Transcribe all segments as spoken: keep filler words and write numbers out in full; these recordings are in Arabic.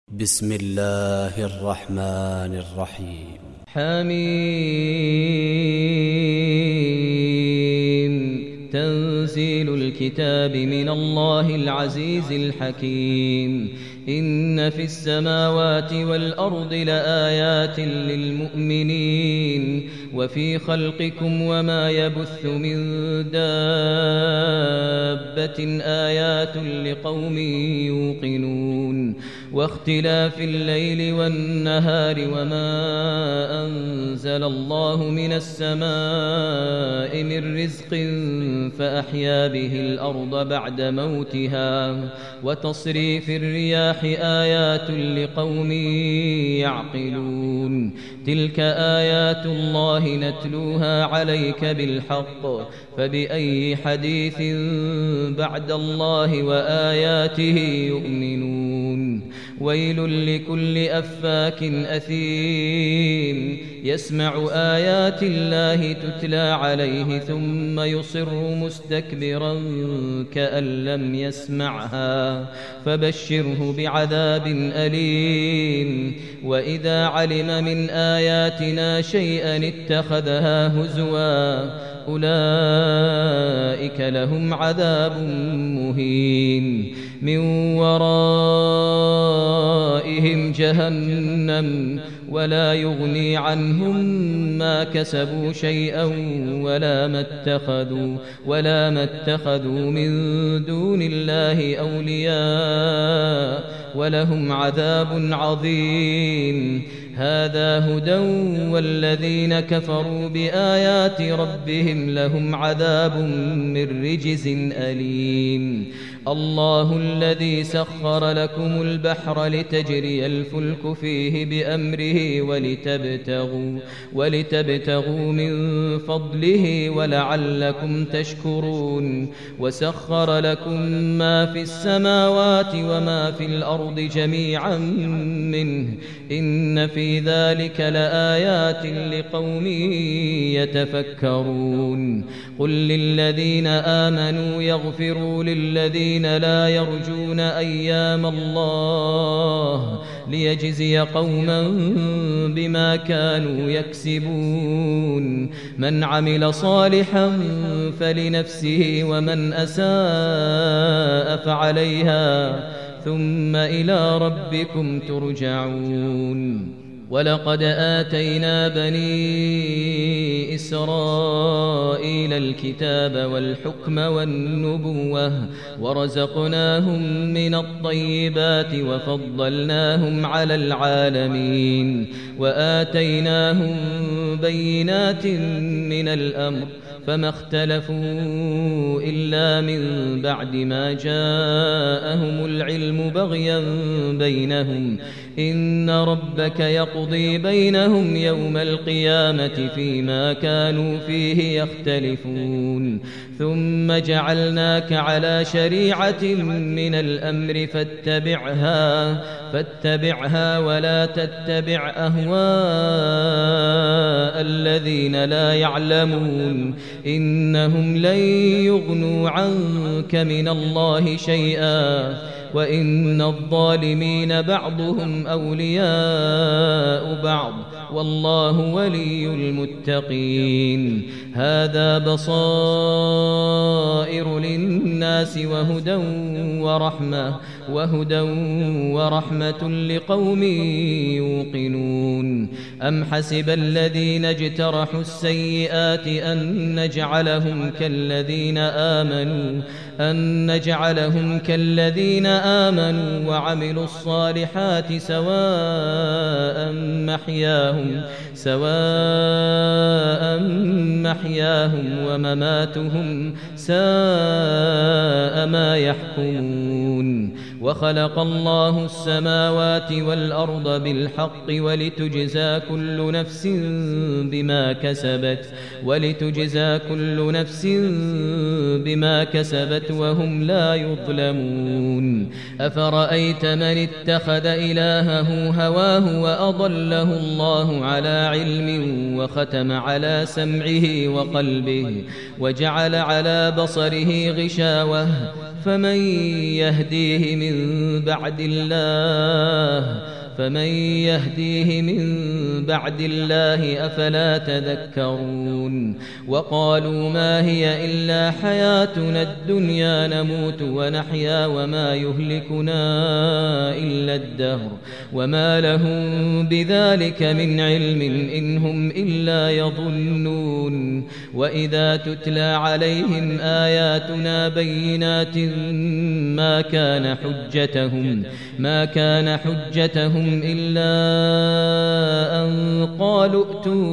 بسم الله الرحمن الرحيم. حميم. تنزيل الكتاب من الله العزيز الحكيم. إن في السماوات والأرض لآيات للمؤمنين وفي خلقكم وما يبث من دابة آيات لقوم يوقنون واختلاف الليل والنهار وما أنزل الله من السماء من رزق فأحيا به الأرض بعد موتها وتصريف الرياح آيات لقوم يعقلون. تلك آيات الله نتلوها عليك بالحق فبأي حديث بعد الله وآياته يؤمنون. ويل لكل أفاك أثيم يسمع آيات الله تتلى عليه ثم يصر مستكبرا كأن لم يسمعها فبشره بعذاب أليم. وإذا علم من آياتنا شيئا اتخذها هزوا أولئك لهم عذاب مهين من ورائهم جهنم ولا يغني عنهم ما كسبوا شيئا ولا ما اتخذوا ولا ما اتخذوا من دون الله أولياء ولهم عذاب عظيم. هذا هدى والذين كفروا بآيات ربهم لهم عذاب من رجز أليم. الله الذي سخر لكم البحر لتجري الفلك فيه بأمره ولتبتغوا, ولتبتغوا من فضله ولعلكم تشكرون. وسخر لكم ما في السماوات وما في الأرض جميعا منه إن في ذلك لآيات لقوم يتفكرون. قل للذين آمنوا يغفروا للذين لا يرجون أيام الله ليجزي قوما بما كانوا يكسبون. من عمل صالحا فلنفسه ومن أساء فعليها ثم إلى ربكم ترجعون. ولقد آتينا بني إسرائيل الكتاب والحكم والنبوة ورزقناهم من الطيبات وفضلناهم على العالمين وآتيناهم بينات من الأمر فما اختلفوا إلا من بعد ما جاءهم العلم بغيا بينهم إن ربك يقضي بينهم يوم القيامة فيما كانوا فيه يختلفون. ثم جعلناك على شريعة من الأمر فاتبعها, فاتبعها ولا تتبع أهواء الذين لا يعلمون إنهم لن يغنوا عنك من الله شيئا وإن الظالمين بعضهم أولياء بعض والله ولي المتقين. هذا بصائر للناس وهدى ورحمة وهدى ورحمة لقوم يوقنون. أم حسب الذين اجترحوا السيئات أن نجعلهم كالذين آمنوا أن نجعلهم كالذين آمنوا وعملوا الصالحات سواء محياهم سواء محياهم ومماتهم ساء ما يحكمون. وخلق الله السماوات والأرض بالحق ولتجزى كل نفس بما كسبت ولتجزى كل نفس بما كسبت وهم لا يظلمون. أفرأيت من اتخذ إلهه هواه وأضله الله على علم وختم على سمعه وقلبه وجعل على بصره غشاوة فمن يهديه من بعد الله فمن يهديه من بعد الله أفلا تذكرون وقالوا ما هي إلا حياتنا الدنيا نموت ونحيا وما يهلكنا إلا الدهر وما لهم بذلك من علم إن هم إلا يظنون وإذا تتلى عليهم آياتنا بينات ما كان حجتهم ما كان حجتهم إلا أن قالوا ائتوا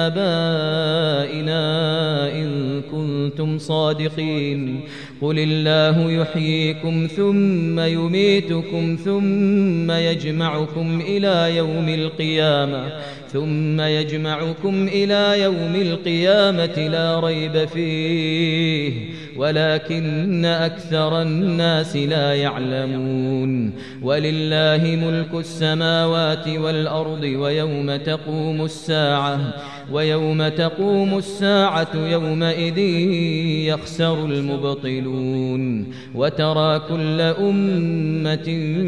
بآبائنا إن كنتم صادقين قل الله يحييكم ثم يميتكم ثم يجمعكم إلى يوم القيامة ثم يجمعكم إلى يوم القيامة لا ريب فيه ولكن أكثر الناس لا يعلمون ولله ملك السماوات والأرض ويوم تقوم الساعة ويوم تقوم الساعة يومئذ يخسر المبطلون وترى كل أمة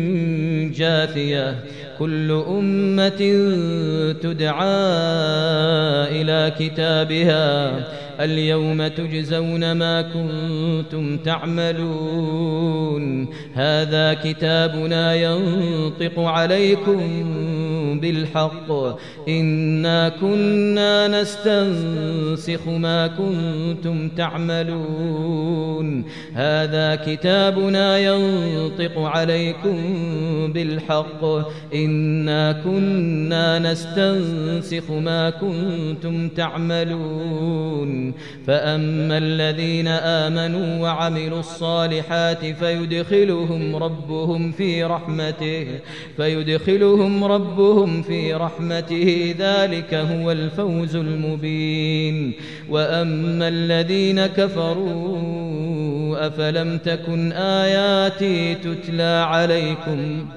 جاثية كل أمة تدعى إلى كتابها اليوم تجزون ما كنتم تعملون هذا كتابنا ينطق عليكم بالحق إنا كنا نستنسخ ما كنتم تعملون هذا كتابنا ينطق عليكم بالحق إنا كنا نستنسخ ما كنتم تعملون فأما الذين آمنوا وعملوا الصالحات فيدخلهم ربهم في رحمته فيدخلهم ربهم في رحمته ذلك هو الفوز المبين وأما الذين كفروا أفلم تكن آياتي تتلى عليكم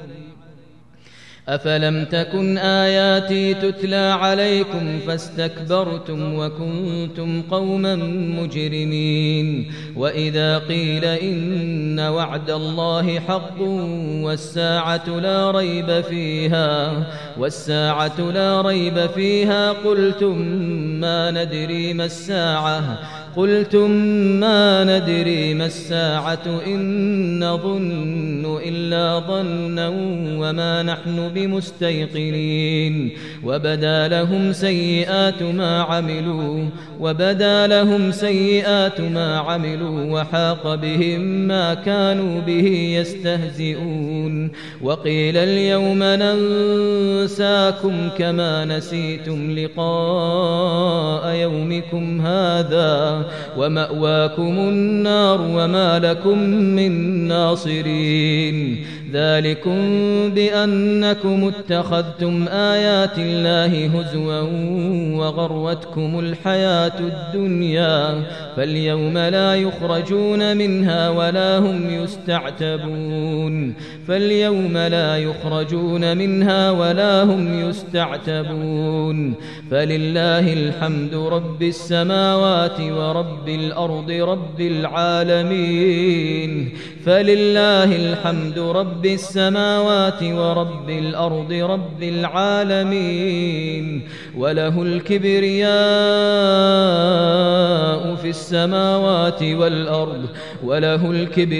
أفلم تكن آياتي تتلى عليكم فاستكبرتم وكنتم قوما مجرمين وإذا قيل إن وعد الله حق والساعة لا ريب فيها والساعة لا ريب فيها قلتم ما ندري ما الساعة قلتم ما ندري ما الساعة إن نظن إلا ظنا وما نحن بمستيقنين وبدا لهم سيئات ما عملوا وبدا لهم سيئات ما عملوا وحاق بهم ما كانوا به يستهزئون وقيل اليوم ننساكم كما نسيتم لقاء يومكم هذا ومأواكم النار وما لكم من ناصرين ذلكم بأنكم اتخذتم آيات الله هزوا وغرتكم الحياة الدنيا فاليوم لا يخرجون منها ولا هم يستعتبون فاليوم لا يخرجون منها ولا هم يستعتبون فلله الحمد رب السماوات ورب الأرض رب العالمين فلله الحمد رب السماوات ورب الأرض رب العالمين وله الكبرياء في السماوات والأرض وله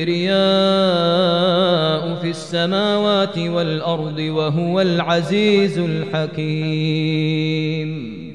الكبرياء في السماوات والأرض وهو العزيز الحكيم.